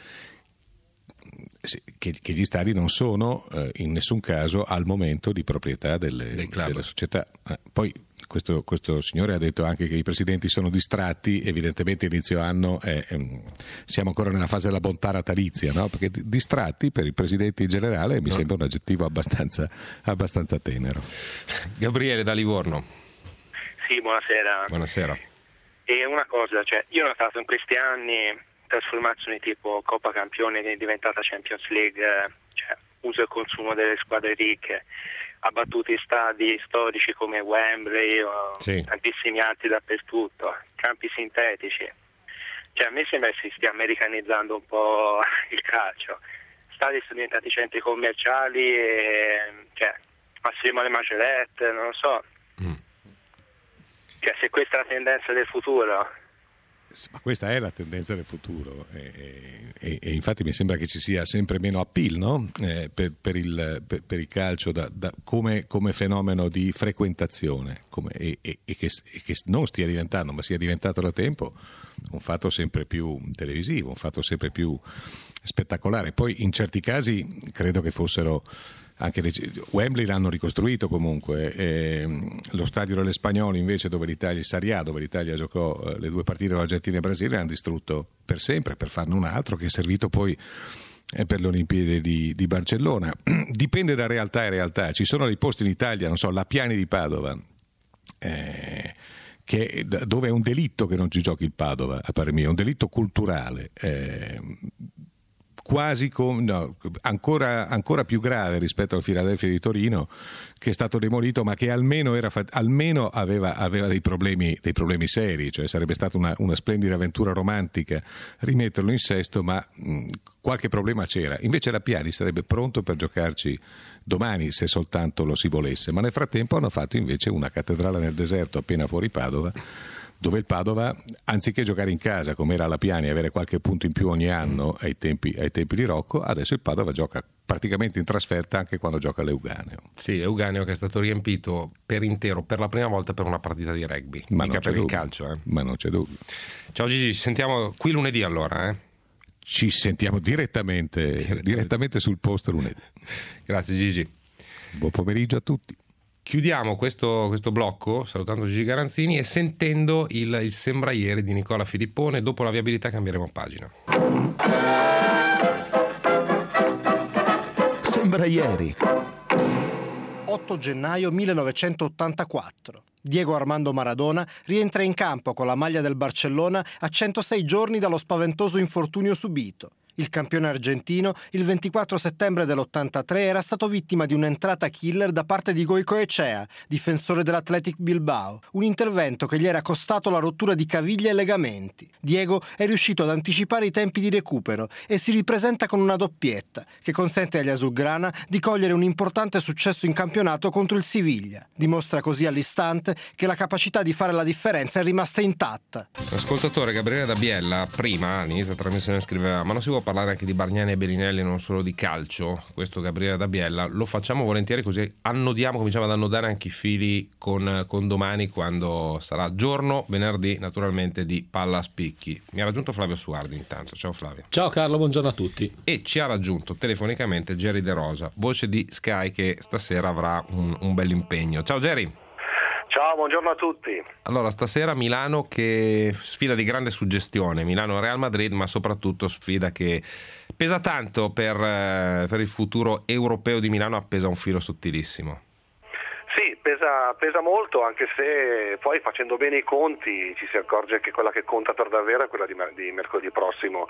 S3: gli stadi non sono in nessun caso al momento di proprietà delle società. Poi questo signore ha detto anche che i presidenti sono distratti, evidentemente inizio anno siamo ancora nella fase della bontà natalizia, no? Perché distratti per i presidenti in generale mi sembra un aggettivo abbastanza tenero.
S2: Gabriele da Livorno.
S11: Sì, buonasera.
S2: Buonasera.
S11: E una cosa, cioè, io ho notato in questi anni trasformazioni tipo Coppa Campioni che è diventata Champions League, cioè uso e consumo delle squadre ricche, ha battuto stadi storici come Wembley o tantissimi altri dappertutto, campi sintetici. Cioè, a me sembra che si stia americanizzando un po' il calcio. Stadi sono diventati centri commerciali e cioè Massimo alle Macerette, non lo so. Cioè, se questa è la tendenza del futuro.
S3: Ma questa è la tendenza del futuro e infatti mi sembra che ci sia sempre meno appeal, no? per il calcio come fenomeno di frequentazione e che non stia diventando, ma sia diventato da tempo un fatto sempre più televisivo, un fatto sempre più spettacolare. Poi in certi casi credo che fossero anche Wembley l'hanno ricostruito comunque, lo stadio dell'Espagnol invece dove l'Italia giocò le 2 partite con Argentina e Brasile l'hanno distrutto per sempre per farne un altro che è servito poi per le Olimpiadi di Barcellona. Dipende da realtà e realtà. Ci sono dei posti in Italia, non so, la Piani di Padova, dove è un delitto che non ci giochi il Padova, a parer mio, è un delitto culturale, quasi ancora più grave rispetto al Philadelphia di Torino, che è stato demolito ma che almeno aveva dei problemi seri, cioè sarebbe stata una splendida avventura romantica rimetterlo in sesto, ma qualche problema c'era. Invece la Piani sarebbe pronto per giocarci domani se soltanto lo si volesse, ma nel frattempo hanno fatto invece una cattedrale nel deserto appena fuori Padova, dove il Padova, anziché giocare in casa come era la Piani e avere qualche punto in più ogni anno ai tempi di Rocco, adesso il Padova gioca praticamente in trasferta anche quando gioca l'Euganeo.
S2: Sì, Euganeo che è stato riempito per intero per la prima volta per una partita di rugby, mica per il calcio.
S3: Ma non c'è dubbio.
S2: Ciao Gigi, ci sentiamo qui lunedì allora.
S3: Ci sentiamo direttamente sul posto lunedì.
S2: Grazie Gigi.
S3: Buon pomeriggio a tutti.
S2: Chiudiamo questo blocco salutando Gigi Garanzini e sentendo il Sembra Ieri di Nicola Filippone. Dopo la viabilità cambieremo pagina.
S1: Sembra Ieri.
S12: 8 gennaio 1984. Diego Armando Maradona rientra in campo con la maglia del Barcellona a 106 giorni dallo spaventoso infortunio subito. Il campione argentino, il 24 settembre dell'83, era stato vittima di un'entrata killer da parte di Goicoechea, difensore dell'Athletic Bilbao, un intervento che gli era costato la rottura di caviglie e legamenti. Diego è riuscito ad anticipare i tempi di recupero e si ripresenta con una doppietta, che consente agli azulgrana di cogliere un importante successo in campionato contro il Siviglia. Dimostra così all'istante che la capacità di fare la differenza è rimasta intatta.
S2: L'ascoltatore Gabriele da Biella, prima all'inizio della trasmissione, scriveva: ma non si può parlare anche di Bargnani e Bellinelli, non solo di calcio? Questo Gabriele da Biella. Lo facciamo volentieri, così cominciamo ad annodare anche i fili con domani, quando sarà giorno venerdì naturalmente di palla a spicchi. Mi ha raggiunto Flavio Suardi intanto. Ciao Flavio.
S13: Ciao Carlo, buongiorno a tutti.
S2: E ci ha raggiunto telefonicamente Jerry De Rosa, voce di Sky, che stasera avrà un bel impegno. Ciao Jerry.
S14: Ciao, buongiorno a tutti.
S2: Allora, stasera Milano, che sfida di grande suggestione, Milano-Real Madrid, ma soprattutto sfida che pesa tanto per il futuro europeo di Milano, appesa un filo sottilissimo.
S14: Sì, pesa molto, anche se poi facendo bene i conti ci si accorge che quella che conta per davvero è quella di mercoledì prossimo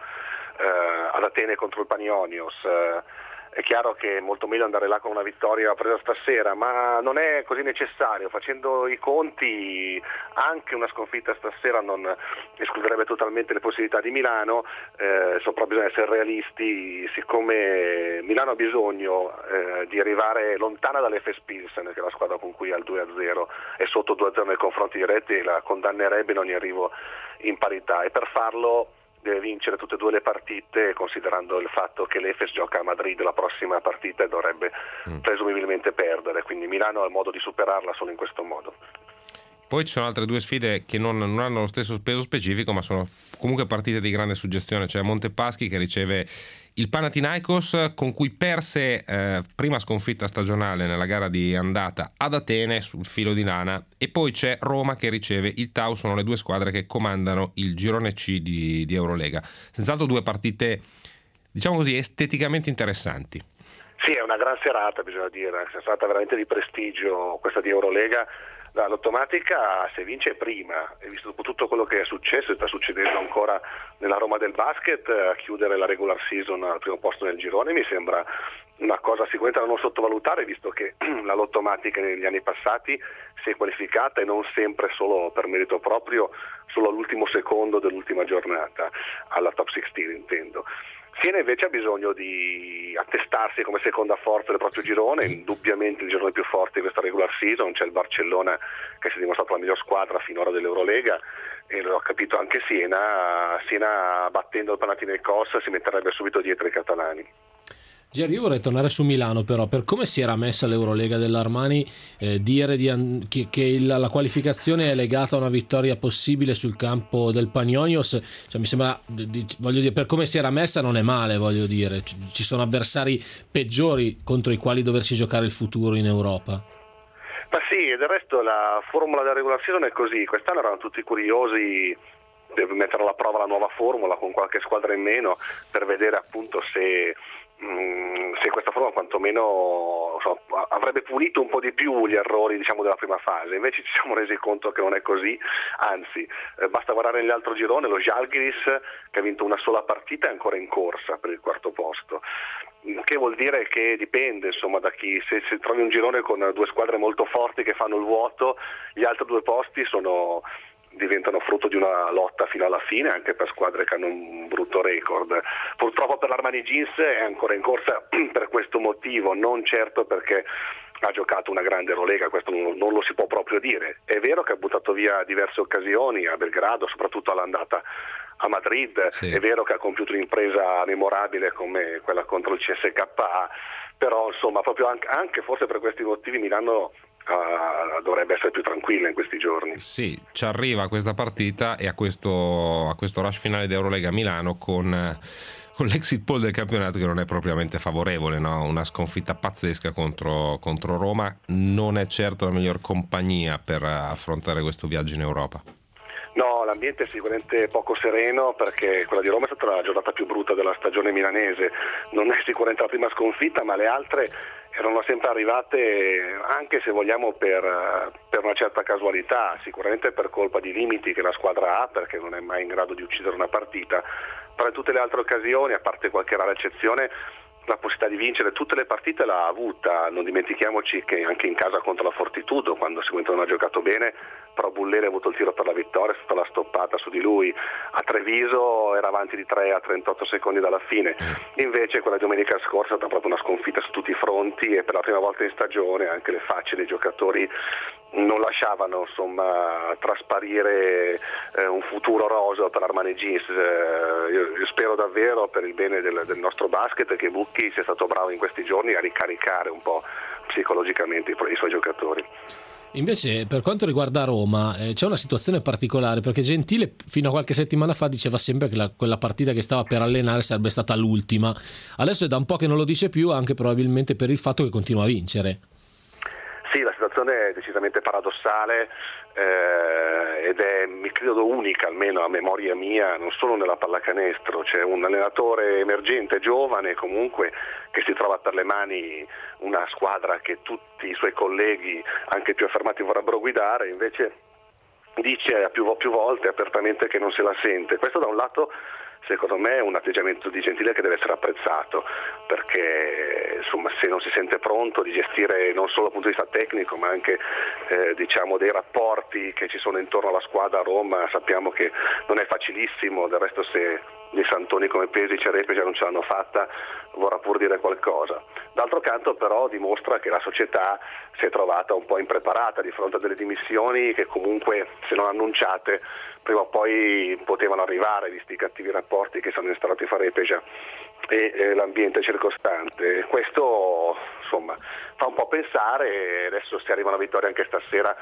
S14: ad Atene contro il Panionios. È chiaro che è molto meglio andare là con una vittoria presa stasera, ma non è così necessario. Facendo i conti, anche una sconfitta stasera non escluderebbe totalmente le possibilità di Milano, però bisogna essere realisti, siccome Milano ha bisogno di arrivare lontana dall'Efes Pilsen, che è la squadra con cui ha il 2-0, è sotto 2-0 nei confronti diretti e la condannerebbe in ogni arrivo in parità, e per farlo deve vincere tutte e due le partite, considerando il fatto che l'Efes gioca a Madrid la prossima partita e dovrebbe presumibilmente perdere, quindi Milano ha il modo di superarla solo in questo modo.
S2: Poi ci sono altre due sfide che non hanno lo stesso peso specifico, ma sono comunque partite di grande suggestione. C'è Montepaschi che riceve il Panathinaikos, con cui perse prima sconfitta stagionale nella gara di andata ad Atene sul filo di lana, e poi c'è Roma che riceve il Tau. Sono le due squadre che comandano il girone C di Eurolega. Senz'altro due partite, diciamo così, esteticamente interessanti.
S14: Sì, è una gran serata, bisogna dire, è stata veramente di prestigio questa di Eurolega. L'automatica, se vince prima, e visto tutto quello che è successo e sta succedendo ancora nella Roma del basket, a chiudere la regular season al primo posto nel girone mi sembra una cosa sicuramente da non sottovalutare, visto che la Lottomatica negli anni passati si è qualificata, e non sempre solo per merito proprio, solo all'ultimo secondo dell'ultima giornata, alla top 16 intendo. Siena invece ha bisogno di attestarsi come seconda forza del proprio girone, indubbiamente il girone più forte di questa regular season. C'è il Barcellona che si è dimostrato la miglior squadra finora dell'Eurolega, e l'ho capito anche Siena battendo il Panathinaikos si metterebbe subito dietro i catalani.
S13: Gerry, io vorrei tornare su Milano, però, per come si era messa l'Eurolega dell'Armani, dire che la qualificazione è legata a una vittoria possibile sul campo del Panionios, cioè, mi sembra, voglio dire, per come si era messa non è male, voglio dire, ci sono avversari peggiori contro i quali doversi giocare il futuro in Europa.
S14: Ma sì, e del resto la formula della regular season è così. Quest'anno erano tutti curiosi di mettere alla prova la nuova formula con qualche squadra in meno, per vedere appunto se questa forma quantomeno avrebbe punito un po' di più gli errori, diciamo, della prima fase. Invece ci siamo resi conto che non è così, anzi basta guardare nell'altro girone, lo Žalgiris, che ha vinto una sola partita, è ancora in corsa per il quarto posto, che vuol dire che dipende, insomma, da chi. Se trovi un girone con due squadre molto forti che fanno il vuoto, gli altri due posti diventano frutto di una lotta fino alla fine, anche per squadre che hanno un brutto record. Purtroppo per l'Armani Jeans è ancora in corsa per questo motivo, non certo perché ha giocato una grande Eurolega, questo non lo si può proprio dire. È vero che ha buttato via diverse occasioni a Belgrado, soprattutto all'andata a Madrid, sì. È vero che ha compiuto un'impresa memorabile come quella contro il CSKA, però insomma proprio anche forse per questi motivi Milano dovrebbe essere più tranquilla in questi giorni.
S2: Sì, ci arriva questa partita e a questo rush finale di Eurolega Milano con l'exit poll del campionato che non è propriamente favorevole, no? Una sconfitta pazzesca contro Roma non è certo la miglior compagnia per affrontare questo viaggio in Europa.
S14: No, l'ambiente è sicuramente poco sereno, perché quella di Roma è stata la giornata più brutta della stagione milanese. Non è sicuramente la prima sconfitta, ma le altre erano sempre arrivate, anche se vogliamo per una certa casualità, sicuramente per colpa di limiti che la squadra ha, perché non è mai in grado di uccidere una partita. Però in tutte le altre occasioni, a parte qualche rara eccezione, la possibilità di vincere tutte le partite l'ha avuta. Non dimentichiamoci che anche in casa contro la Fortitudo, quando sicuramente non ha giocato bene, però Bulleri ha avuto il tiro per la vittoria, è stata la stoppata su di lui. A Treviso era avanti di 3 a 38 secondi dalla fine. Invece quella domenica scorsa è stata proprio una sconfitta su tutti i fronti, e per la prima volta in stagione anche le facce dei giocatori non lasciavano, insomma, trasparire un futuro rosa per Armani Jeans. Io spero davvero, per il bene del nostro basket, che Bucchi sia stato bravo in questi giorni a ricaricare un po' psicologicamente i suoi giocatori.
S13: Invece, per quanto riguarda Roma, c'è una situazione particolare, perché Gentile fino a qualche settimana fa diceva sempre che quella partita che stava per allenare sarebbe stata l'ultima. Adesso è da un po' che non lo dice più, anche probabilmente per il fatto che continua a vincere.
S14: Sì, la situazione è decisamente paradossale, ed è, mi credo, unica, almeno a memoria mia, non solo nella pallacanestro. C'è un allenatore emergente, giovane comunque, che si trova per le mani una squadra che tutti i suoi colleghi, anche più affermati, vorrebbero guidare, invece dice più volte apertamente che non se la sente. Questo da un lato secondo me è un atteggiamento di Gentile che deve essere apprezzato, perché insomma, se non si sente pronto di gestire non solo dal punto di vista tecnico, ma anche diciamo dei rapporti che ci sono intorno alla squadra a Roma, sappiamo che non è facilissimo. Del resto, se dei santoni come Pesic e Repeja non ce l'hanno fatta, vorrà pur dire qualcosa. D'altro canto però dimostra che la società si è trovata un po' impreparata di fronte a delle dimissioni che comunque, se non annunciate, prima o poi potevano arrivare, visti i cattivi rapporti che sono instaurati fra Repeja e l'ambiente circostante. Questo insomma fa un po' pensare, e adesso se arriva una vittoria anche stasera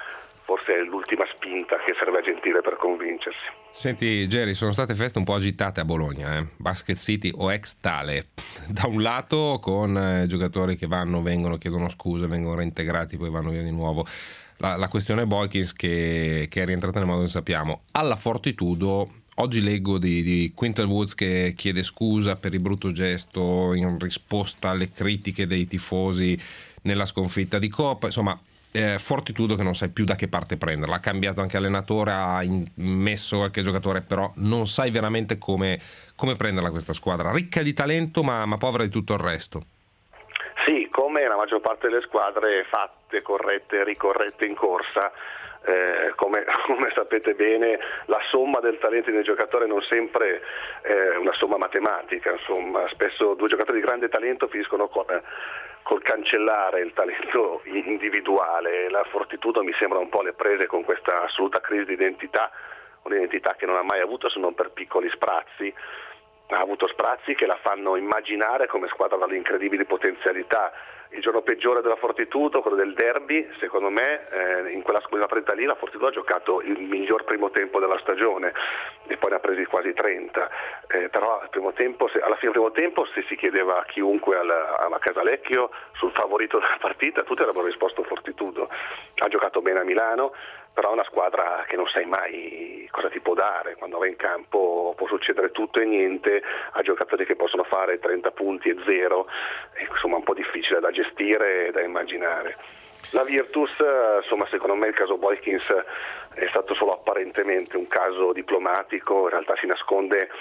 S14: forse è l'ultima spinta che serve a Gentile per convincersi.
S2: Senti Jerry, sono state feste un po' agitate a Bologna, Basket City o ex tale, da un lato con giocatori che vanno, vengono, chiedono scuse, vengono reintegrati, poi vanno via di nuovo. La questione Boykins che è rientrata nel modo che sappiamo. Alla Fortitudo oggi leggo di Quinton Woods che chiede scusa per il brutto gesto in risposta alle critiche dei tifosi nella sconfitta di Coppa, insomma Fortitudo che non sai più da che parte prenderla, ha cambiato anche allenatore, ha messo qualche giocatore, però non sai veramente come prenderla questa squadra, ricca di talento ma povera di tutto il resto.
S14: Sì, come la maggior parte delle squadre fatte, corrette, ricorrette in corsa, come sapete bene, la somma del talento del giocatore non sempre è una somma matematica, insomma, spesso due giocatori di grande talento finiscono col cancellare il talento individuale. La Fortitudo mi sembra un po' le prese con questa assoluta crisi di identità, un'identità che non ha mai avuto se non per piccoli sprazzi. Ha avuto sprazzi che la fanno immaginare come squadra dalle incredibili potenzialità. Il giorno peggiore della Fortitudo, quello del derby, secondo me in quella partita lì la Fortitudo ha giocato il miglior primo tempo della stagione e poi ne ha presi quasi 30, però alla fine del primo tempo se si chiedeva a chiunque alla Casalecchio sul favorito della partita, tutti avrebbero risposto Fortitudo. Ha giocato bene a Milano, però è una squadra che non sai mai cosa ti può dare, quando va in campo può succedere tutto e niente, ha giocatori che possono fare 30 punti e 0, insomma un po' difficile da gestire e da immaginare. La Virtus, insomma, secondo me il caso Boykins è stato solo apparentemente un caso diplomatico, in realtà si nasconde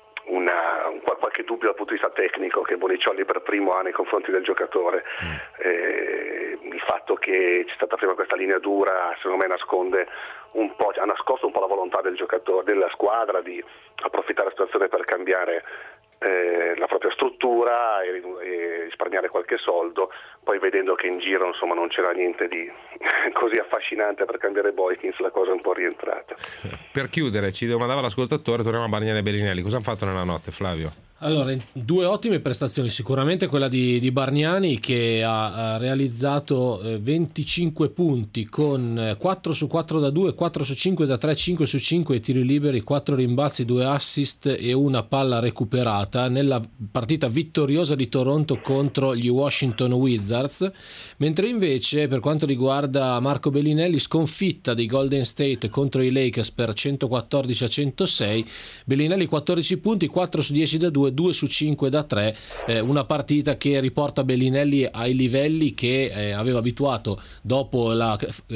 S14: qualche dubbio dal punto di vista tecnico che Boniciolli per primo ha nei confronti del giocatore. Il fatto che c'è stata prima questa linea dura secondo me ha nascosto un po' la volontà del giocatore, della squadra di approfittare della situazione per cambiare la propria struttura e risparmiare qualche soldo, poi vedendo che in giro insomma non c'era niente di così affascinante per cambiare Boykins, la cosa è un po' rientrata.
S2: Per chiudere, ci domandava l'ascoltatore, torniamo a Bargnani e Bellinelli, cosa hanno fatto nella notte, Flavio?
S13: Allora, due ottime prestazioni, sicuramente quella di Bargnani che ha realizzato 25 punti con 4 su 4 da 2, 4 su 5 da 3, 5 su 5 tiri liberi, 4 rimbalzi, 2 assist e una palla recuperata nella partita vittoriosa di Toronto contro gli Washington Wizards, mentre invece per quanto riguarda Marco Bellinelli, sconfitta di Golden State contro i Lakers per 114-106, Bellinelli 14 punti, 4 su 10 da 2, 2 su 5 da 3, una partita che riporta Bellinelli ai livelli che aveva abituato dopo la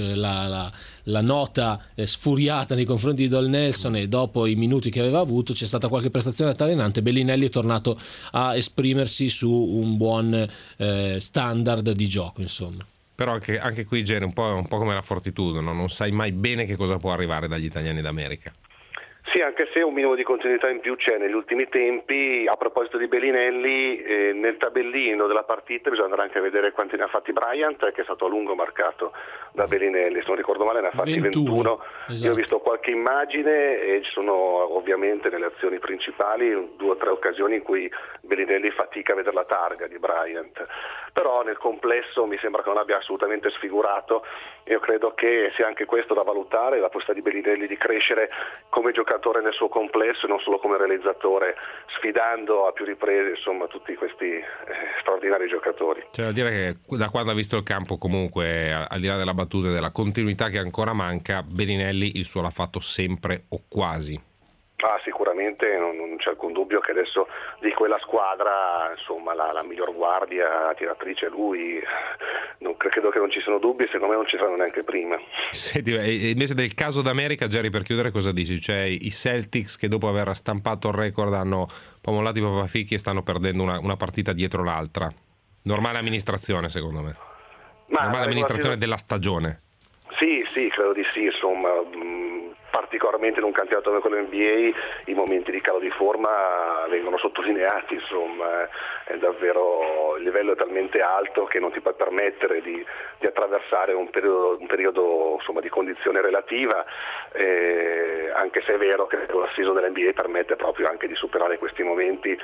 S13: nota sfuriata nei confronti di Dol Nelson e dopo i minuti che aveva avuto. C'è stata qualche prestazione altalenante, Bellinelli è tornato a esprimersi su un buon standard di gioco, insomma.
S2: Però anche qui Jerry un po' come la Fortitudo, no? Non sai mai bene che cosa può arrivare dagli italiani d'America.
S14: Sì, anche se un minimo di continuità in più c'è negli ultimi tempi. A proposito di Bellinelli, nel tabellino della partita bisogna andare anche a vedere quanti ne ha fatti Bryant, che è stato a lungo marcato da Bellinelli, se non ricordo male ne ha fatti 21. Esatto. Io ho visto qualche immagine e ci sono ovviamente nelle azioni principali 2 o 3 occasioni in cui Bellinelli fatica a vedere la targa di Bryant, però nel complesso mi sembra che non abbia assolutamente sfigurato. Io credo che sia anche questo da valutare, la possibilità di Bellinelli di crescere come giocatore nel suo complesso e non solo come realizzatore, sfidando a più riprese insomma tutti questi straordinari giocatori.
S2: C'è da dire che da quando ha visto il campo, comunque al di là della battuta e della continuità che ancora manca, Bellinelli il suo l'ha fatto sempre o quasi.
S14: Sicuramente non c'è alcun dubbio che adesso di quella squadra insomma la miglior guardia tiratrice è lui, credo che non ci siano dubbi, secondo me non ci saranno neanche prima.
S2: Senti, invece del caso d'America, Jerry, per chiudere cosa dici? Cioè i Celtics che dopo aver stampato il record hanno un po' mollato i papaficchi e stanno perdendo una partita dietro l'altra. Normale amministrazione secondo me. Normale amministrazione della stagione.
S14: Sì, credo di sì, insomma. Particolarmente in un campionato come quello NBA i momenti di calo di forma vengono sottolineati, insomma, è davvero, il livello è talmente alto che non ti puoi permettere di attraversare un periodo insomma, di condizione relativa, anche se è vero che la season dell'NBA permette proprio anche di superare questi momenti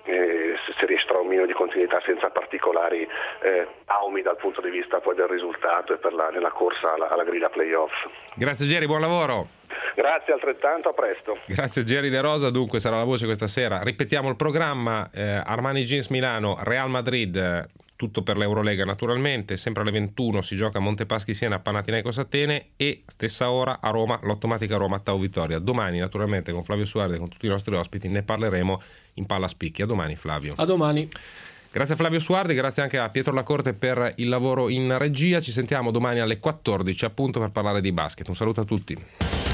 S14: se riesce un minimo di continuità senza particolari aumi dal punto di vista poi del risultato e nella corsa alla griglia playoff.
S2: Grazie Jerry, buon lavoro.
S14: Grazie altrettanto, a presto.
S2: Grazie Jerry De Rosa, dunque sarà la voce questa sera. Ripetiamo il programma, Armani Jeans Milano, Real Madrid, tutto per l'Eurolega naturalmente, sempre alle 21 si gioca a Montepaschi Siena, Panathinaikos Atene, e stessa ora a Roma, l'Ottomatica Roma, Tau Vittoria. Domani naturalmente con Flavio Suardi e con tutti i nostri ospiti ne parleremo in Palla Spicchi. A domani Flavio.
S13: A domani.
S2: Grazie a Flavio Suardi, grazie anche a Pietro Lacorte per il lavoro in regia. Ci sentiamo domani alle 14 appunto per parlare di basket. Un saluto a tutti.